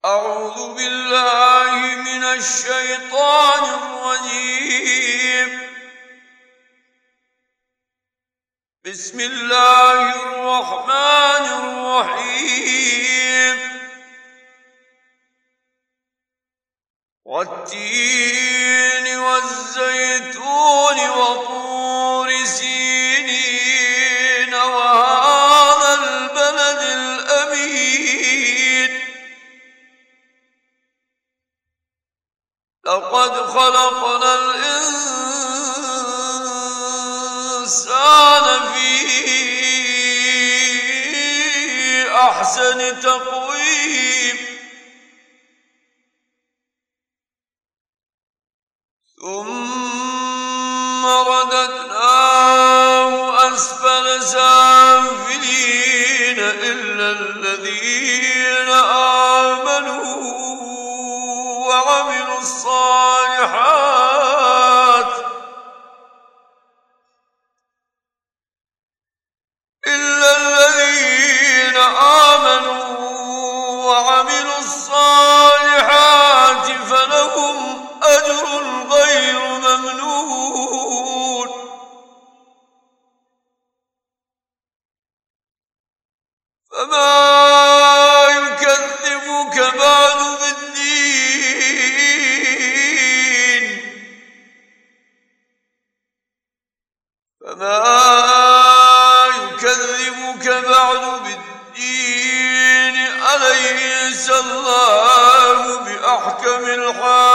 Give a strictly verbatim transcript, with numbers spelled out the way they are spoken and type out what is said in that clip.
أعوذ بالله من الشيطان الرجيم. بسم الله الرحمن الرحيم. والتين والزيتون وطور سينين وهذا البلد الأمين. لقد خلقنا الإنسان في أحسن تقويم ثم رددناه أسفل سافلين إلا الذين آمنوا وعملوا الصالحات إلا الذين آمنوا وعملوا الصالحات فلهم أجر غير ممنون. فما يكذبك بعد بالدين فما يكذبك بعد بالدين أليس الله بأحكم الحاكمين.